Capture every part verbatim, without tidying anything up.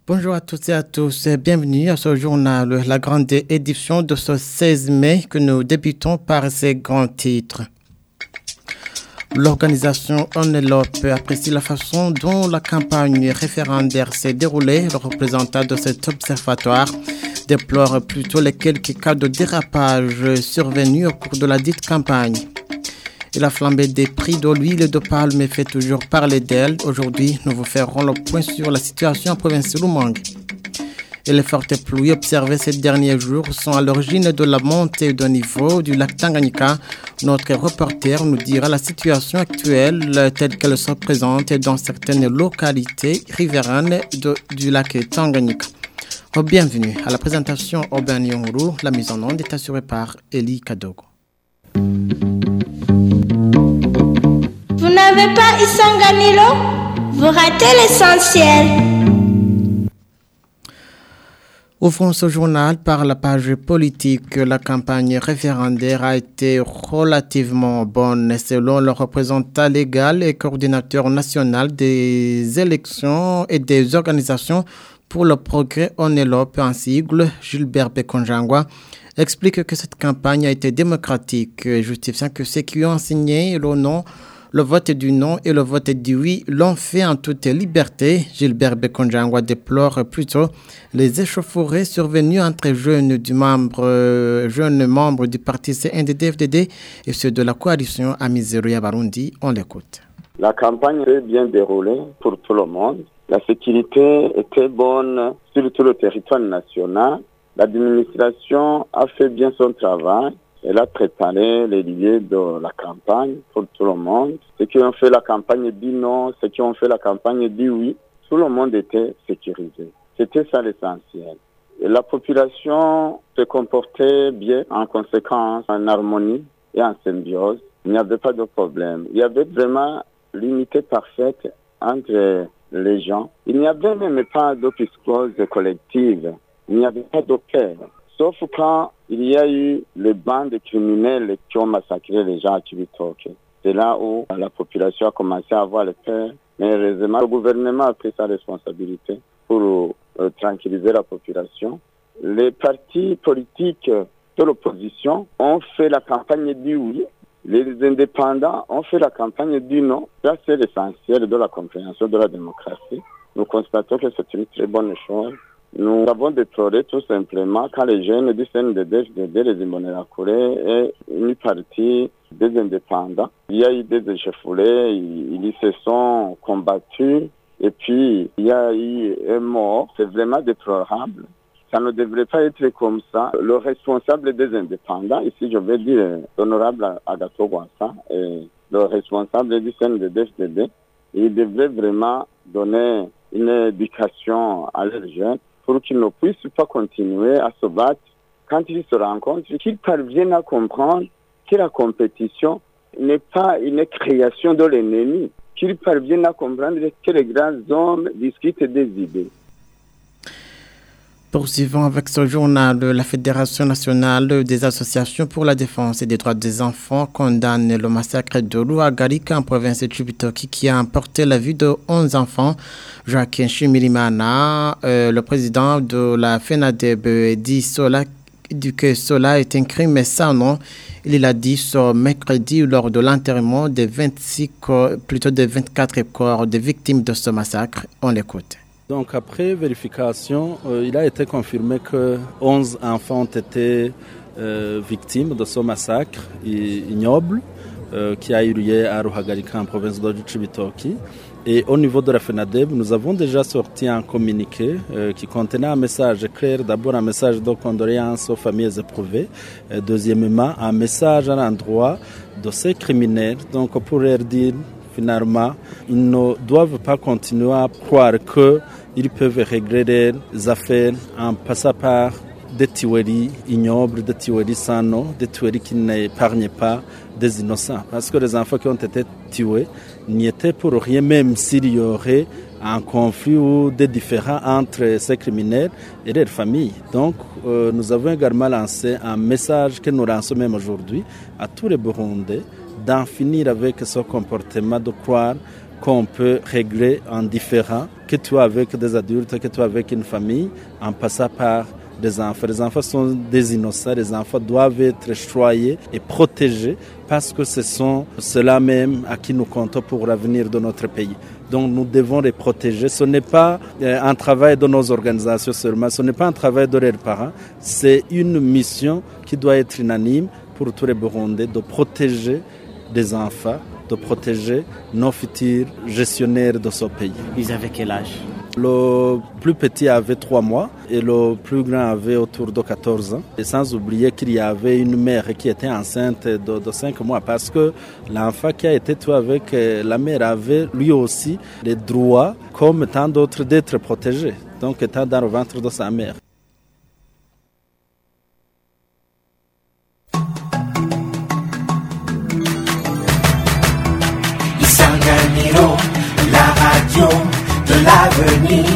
Bonjour à toutes et à tous et bienvenue à ce journal, la grande édition de ce seize mai que nous débutons par ces grands titres. L'organisation Onelope apprécie la façon dont la campagne référendaire s'est déroulée. Le représentant de cet observatoire déplore plutôt les quelques cas de dérapage survenus au cours de la dite campagne. Et la flambée des prix de l'huile de palme fait toujours parler d'elle. Aujourd'hui, nous vous ferons le point sur la situation en province de Lumangue. Et les fortes pluies observées ces derniers jours sont à l'origine de la montée de niveau du lac Tanganyika. Notre reporter nous dira la situation actuelle telle qu'elle se présente dans certaines localités riveraines de, du lac Tanganyika. Bienvenue à la présentation Aubin Nyonguru. La mise en onde est assurée par Eli Kadogo. Vous n'avez pas Isanganilo? Vous ratez l'essentiel. Ouvrons ce journal par la page politique. La campagne référendaire a été relativement bonne selon le représentant légal et coordinateur national des élections et des organisations pour le progrès Onelope en sigle, Gilbert Bekonjangwa, explique que cette campagne a été démocratique, justifiant que ceux qui ont signé le non Le vote du non et le vote du oui l'ont fait en toute liberté. Gilbert Bekonjangwa déplore plutôt les échauffourées survenues entre jeunes, du membre, euh, jeunes membres du parti C N D D F D D et ceux de la coalition Amizero Barundi. On l'écoute. La campagne s'est bien déroulée pour tout le monde. La sécurité était bonne sur tout le territoire national. L'administration a fait bien son travail. Elle a préparé les lieux de la campagne pour tout le monde. Ceux qui ont fait la campagne dit non, ceux qui ont fait la campagne dit oui. Tout le monde était sécurisé. C'était ça l'essentiel. Et la population se comportait bien, en conséquence, en harmonie et en symbiose. Il n'y avait pas de problème. Il y avait vraiment l'unité parfaite entre les gens. Il n'y avait même pas de psychose collective. Il n'y avait pas de peur. Sauf quand il y a eu les bandes criminelles qui ont massacré les gens à Chibitoke. C'est là où la population a commencé à avoir le peur. Mais heureusement, le gouvernement a pris sa responsabilité pour euh, tranquilliser la population. Les partis politiques de l'opposition ont fait la campagne du oui. Les indépendants ont fait la campagne du non. Ça, c'est l'essentiel de la compréhension de la démocratie. Nous constatons que c'est une très bonne chose. Nous avons déploré tout simplement quand les jeunes du C N D D F D D, les Imbonerakure et une partie des indépendants, il y a eu des échauffourées, ils se sont combattus et puis il y a eu un mort. C'est vraiment déplorable. Ça ne devrait pas être comme ça. Le responsable des indépendants, ici je vais dire l'honorable Agathon Rwasa, et le responsable du C N D D F D D, il devrait vraiment donner une éducation à leurs jeunes pour qu'ils ne puissent pas continuer à se battre quand ils se rencontrent, qu'ils parviennent à comprendre que la compétition n'est pas une création de l'ennemi, qu'ils parviennent à comprendre que les grands hommes discutent des idées. Poursuivons avec ce journal. La Fédération nationale des associations pour la défense et des droits des enfants condamne le massacre de Louagarika en province de Chibitoke qui a emporté la vie de onze enfants. Joaquin Chimirimana, euh, le président de la FENADEB, dit cela, dit que cela est un crime sans nom. Il l'a dit ce mercredi lors de l'enterrement des vingt-six corps, plutôt des vingt-quatre corps des victimes de ce massacre. On l'écoute. Donc après vérification, euh, il a été confirmé que onze enfants ont été euh, victimes de ce massacre ignoble euh, qui a eu lieu à Ruhagarika en province de Chibitoke. Et au niveau de la FENADEB, nous avons déjà sorti un communiqué euh, qui contenait un message clair, d'abord un message de condoléances aux familles éprouvées, et deuxièmement un message à l'endroit de ces criminels, donc pour leur dire finalement, ils ne doivent pas continuer à croire qu'ils peuvent régler les affaires en passant par des tueries ignobles, des tueries sans nom, des tueries qui n'épargnent pas des innocents. Parce que les enfants qui ont été tués n'y étaient pour rien, même s'il y aurait un conflit ou des différends entre ces criminels et leurs familles. Donc, euh, nous avons également lancé un message que nous lançons même aujourd'hui à tous les Burundais d'en finir avec ce comportement de croire qu'on peut régler en différent, que tu es avec des adultes, que tu es avec une famille, en passant par des enfants. Les enfants sont des innocents, les enfants doivent être choyés et protégés parce que ce sont ceux-là même à qui nous comptons pour l'avenir de notre pays. Donc nous devons les protéger. Ce n'est pas un travail de nos organisations seulement, ce n'est pas un travail de leurs parents, c'est une mission qui doit être unanime pour tous les Burundais de protéger des enfants, de protéger nos futurs gestionnaires de ce pays. Ils avaient quel âge? Le plus petit avait trois mois et le plus grand avait autour de quatorze ans. Et sans oublier qu'il y avait une mère qui était enceinte de, de cinq mois parce que l'enfant qui a été tué avec la mère avait lui aussi les droits, comme tant d'autres, d'être protégé, donc étant dans le ventre de sa mère. Isanganiro, la radio de l'avenir.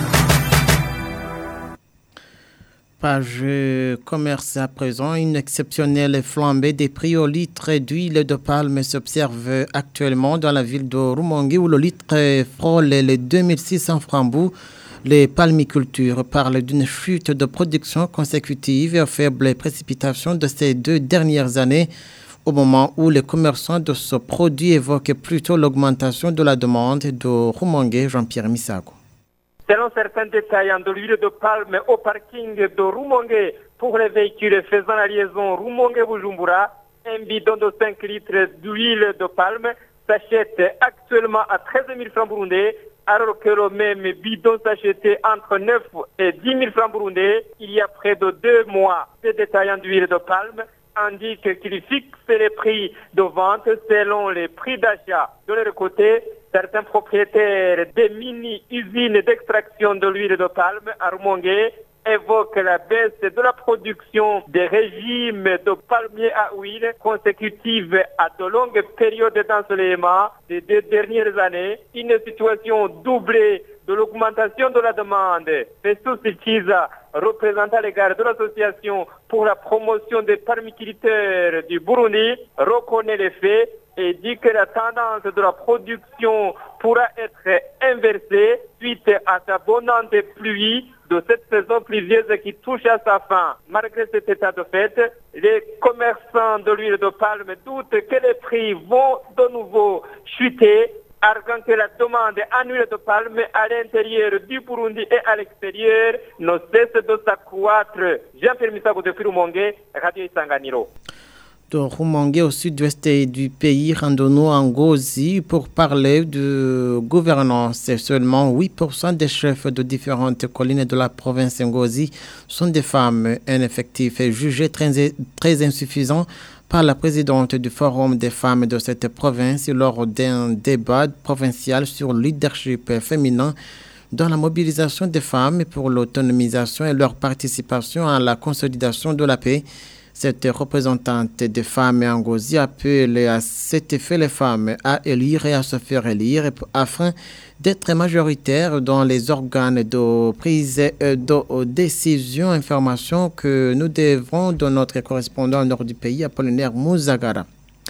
Page commerce à présent, une exceptionnelle flambée des prix au litre d'huile de palme s'observe actuellement dans la ville de Rumonge où le litre frôle les deux mille six cents francs. Les palmicultures parlent d'une chute de production consécutive et aux faibles précipitations de ces deux dernières années, au moment où les commerçants de ce produit évoquent plutôt l'augmentation de la demande de Rumonge. Jean-Pierre Misago. Selon certains détaillants de l'huile de palme au parking de Rumonge pour les véhicules faisant la liaison Rumonge-Bujumbura, un bidon de cinq litres d'huile de palme s'achète actuellement à treize mille francs burundais, alors que le même bidon s'achetait entre neuf et dix mille francs burundais il y a près de deux mois. Ces détaillants d'huile de palme indiquent qu'ils fixent les prix de vente selon les prix d'achat. De leur côté, certains propriétaires des mini-usines d'extraction de l'huile de palme à Rumonge évoquent la baisse de la production des régimes de palmiers à huile consécutive à de longues périodes d'ensoleillement des deux dernières années, une situation doublée de l'augmentation de la demande. Festus Chiza, représentant l'égard de l'association pour la promotion des palmiculteurs du Burundi, reconnaît les faits et dit que la tendance de la production pourra être inversée suite à d'abondantes pluies de cette saison pluvieuse qui touche à sa fin. Malgré cet état de fait, les commerçants de l'huile de palme doutent que les prix vont de nouveau chuter, arguant que la demande en huile de palme à l'intérieur du Burundi et à l'extérieur ne cesse de s'accroître. Jean-Pierre Misago de Rumonge, Radio Isanganiro. De Rumonge au sud-ouest du pays, rendons-nous en Ngozi pour parler de gouvernance. Seulement huit pour cent des chefs de différentes collines de la province Ngozi sont des femmes. Un effectif est jugé très, très insuffisant par la présidente du Forum des femmes de cette province lors d'un débat provincial sur le leadership féminin dans la mobilisation des femmes pour l'autonomisation et leur participation à la consolidation de la paix. Cette représentante des femmes en Ngozi appelle à cet effet les femmes à élire et à se faire élire afin d'être majoritaires dans les organes de prise de décision. Information que nous devons de notre correspondant au nord du pays, Apollinaire Mouzagara.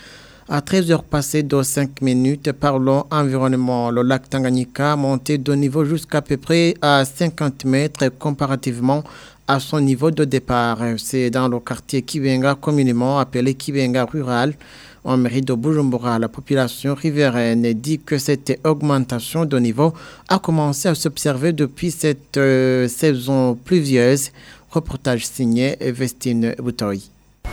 À treize heures passées de cinq minutes, parlons environnement. Le lac Tanganyika monté de niveau jusqu'à peu près à cinquante mètres comparativement à son niveau de départ. C'est dans le quartier Kibenga, communément appelé Kibenga rural, en mairie de Bujumbura. La population riveraine dit que cette augmentation de niveau a commencé à s'observer depuis cette euh, saison pluvieuse. Reportage signé Vestine Boutoy.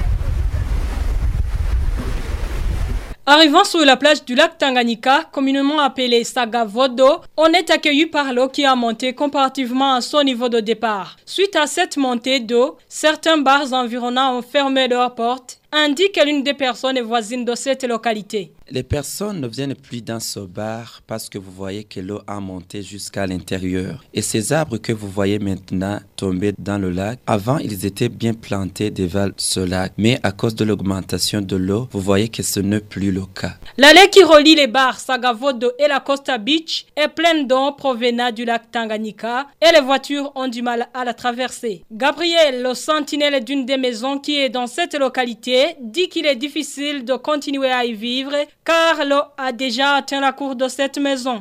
Arrivant sur la plage du lac Tanganyika, communément appelée Sagavodo, on est accueilli par l'eau qui a monté comparativement à son niveau de départ. Suite à cette montée d'eau, certains bars environnants ont fermé leurs portes, indique l'une des personnes voisines de cette localité. Les personnes ne viennent plus dans ce bar parce que vous voyez que l'eau a monté jusqu'à l'intérieur. Et ces arbres que vous voyez maintenant tomber dans le lac, avant ils étaient bien plantés devant ce lac. Mais à cause de l'augmentation de l'eau, vous voyez que ce n'est plus le cas. L'allée qui relie les bars Sagavodo et la Costa Beach est pleine d'eau provenant du lac Tanganyika et les voitures ont du mal à la traverser. Gabriel, le sentinelle d'une des maisons qui est dans cette localité, dit qu'il est difficile de continuer à y vivre car l'eau a déjà atteint la cour de cette maison.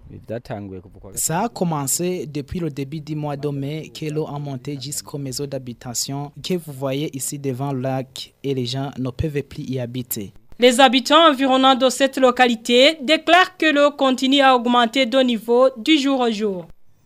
Ça a commencé depuis le début du mois de mai que l'eau a monté jusqu'aux maisons d'habitation que vous voyez ici devant le lac et les gens ne peuvent plus y habiter. Les habitants environnants de cette localité déclarent que l'eau continue à augmenter de niveau du jour au jour.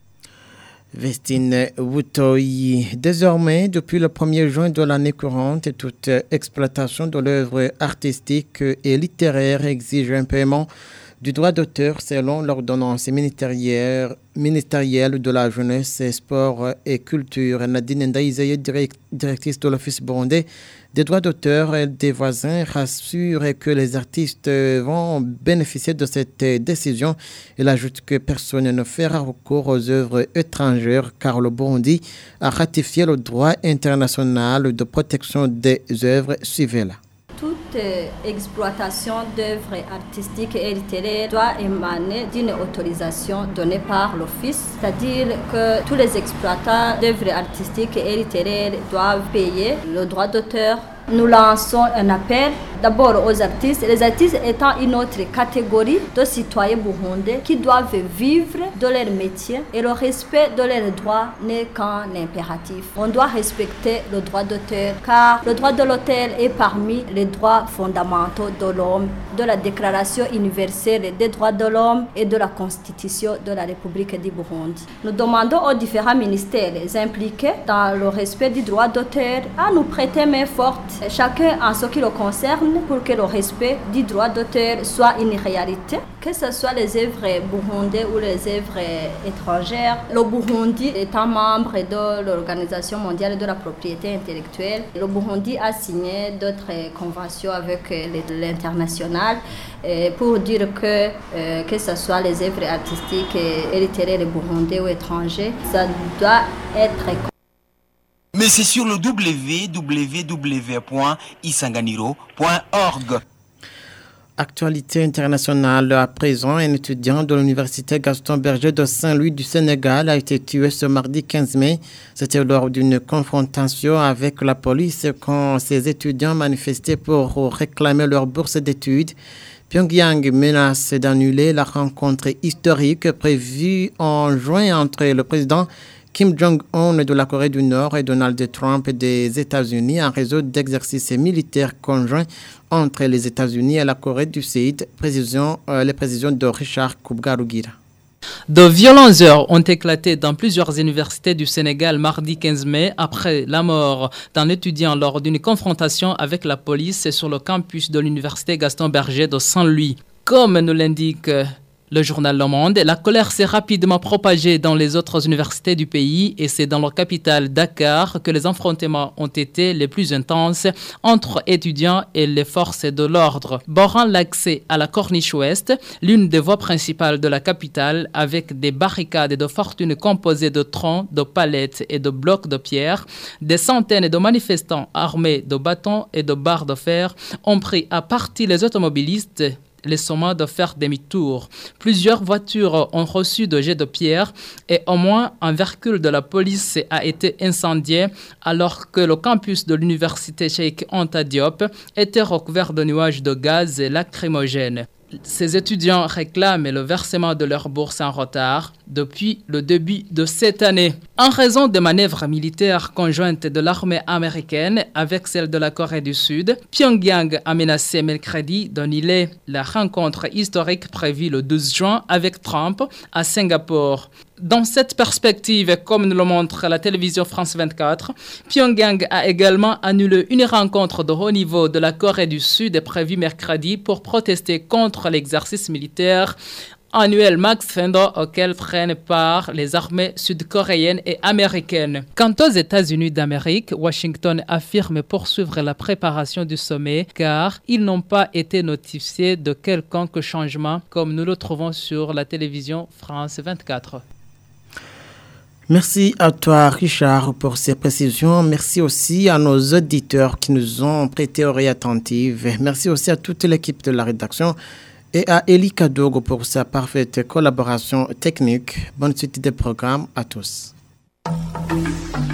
Vestine Wutoyi. Désormais, depuis le premier juin de l'année courante, toute exploitation de l'œuvre artistique et littéraire exige un paiement du droit d'auteur selon l'ordonnance ministérielle, ministérielle de la jeunesse, sport et culture. Nadine Ndaïzaye, directrice de l'Office burundais des droits d'auteur et des voisins, rassure que les artistes vont bénéficier de cette décision. Il ajoute que personne ne fera recours aux œuvres étrangères car le Burundi a ratifié le droit international de protection des œuvres. Suivez-la. Toute exploitation d'œuvres artistiques et littéraires doit émaner d'une autorisation donnée par l'Office, c'est-à-dire que tous les exploitants d'œuvres artistiques et littéraires doivent payer le droit d'auteur. Nous lançons un appel d'abord aux artistes, les artistes étant une autre catégorie de citoyens burundais qui doivent vivre de leur métier et le respect de leurs droits n'est qu'un impératif. On doit respecter le droit d'auteur car le droit de l'auteur est parmi les droits fondamentaux de l'homme, de la Déclaration universelle des droits de l'homme et de la Constitution de la République du Burundi. Nous demandons aux différents ministères impliqués dans le respect du droit d'auteur à nous prêter main forte, chacun en ce qui le concerne, pour que le respect du droit d'auteur soit une réalité, que ce soit les œuvres burundaises ou les œuvres étrangères. Le Burundi étant membre de l'Organisation mondiale de la propriété intellectuelle, le Burundi a signé d'autres conventions avec l'international pour dire que que ce soit les œuvres artistiques et littéraires burundais ou étrangers, ça doit être. Mais c'est sur le w w w point isanganiro point org. Actualité internationale. À présent, un étudiant de l'université Gaston Berger de Saint-Louis du Sénégal a été tué ce mardi quinze mai. C'était lors d'une confrontation avec la police quand ces étudiants manifestaient pour réclamer leur bourse d'études. Pyongyang menace d'annuler la rencontre historique prévue en juin entre le président Kim Jong-un de la Corée du Nord et Donald Trump des États-Unis en réseau d'exercices militaires conjoints entre les États-Unis et la Corée du Sud. Précision, euh, les précisions de Richard Koubgarougira. De violentes heures ont éclaté dans plusieurs universités du Sénégal mardi quinze mai après la mort d'un étudiant lors d'une confrontation avec la police sur le campus de l'université Gaston Berger de Saint-Louis. Comme nous l'indique le journal Le Monde, la colère s'est rapidement propagée dans les autres universités du pays et c'est dans la capitale Dakar que les affrontements ont été les plus intenses entre étudiants et les forces de l'ordre. Borrant l'accès à la Corniche Ouest, l'une des voies principales de la capitale, avec des barricades de fortune composées de troncs, de palettes et de blocs de pierre, des centaines de manifestants armés de bâtons et de barres de fer ont pris à partie les automobilistes, les sommant de faire demi-tour. Plusieurs voitures ont reçu de jets de pierre et au moins un véhicule de la police a été incendié alors que le campus de l'université Cheikh Anta Diop était recouvert de nuages de gaz lacrymogènes. Ces étudiants réclament le versement de leur bourse en retard depuis le début de cette année. En raison des manœuvres militaires conjointes de l'armée américaine avec celle de la Corée du Sud, Pyongyang a menacé mercredi d'annuler la rencontre historique prévue le douze juin avec Trump à Singapour. Dans cette perspective, comme nous le montre la télévision France vingt-quatre, Pyongyang a également annulé une rencontre de haut niveau de la Corée du Sud prévue mercredi pour protester contre l'exercice militaire annuel Max Fender auquel prennent part les armées sud-coréennes et américaines. Quant aux États-Unis d'Amérique, Washington affirme poursuivre la préparation du sommet car ils n'ont pas été notifiés de quelconque changement comme nous le trouvons sur la télévision France vingt-quatre. Merci à toi, Richard, pour ces précisions. Merci aussi à nos auditeurs qui nous ont prêté oreille attentive. Merci aussi à toute l'équipe de la rédaction et à Eli Kadogo pour sa parfaite collaboration technique. Bonne suite des programmes à tous.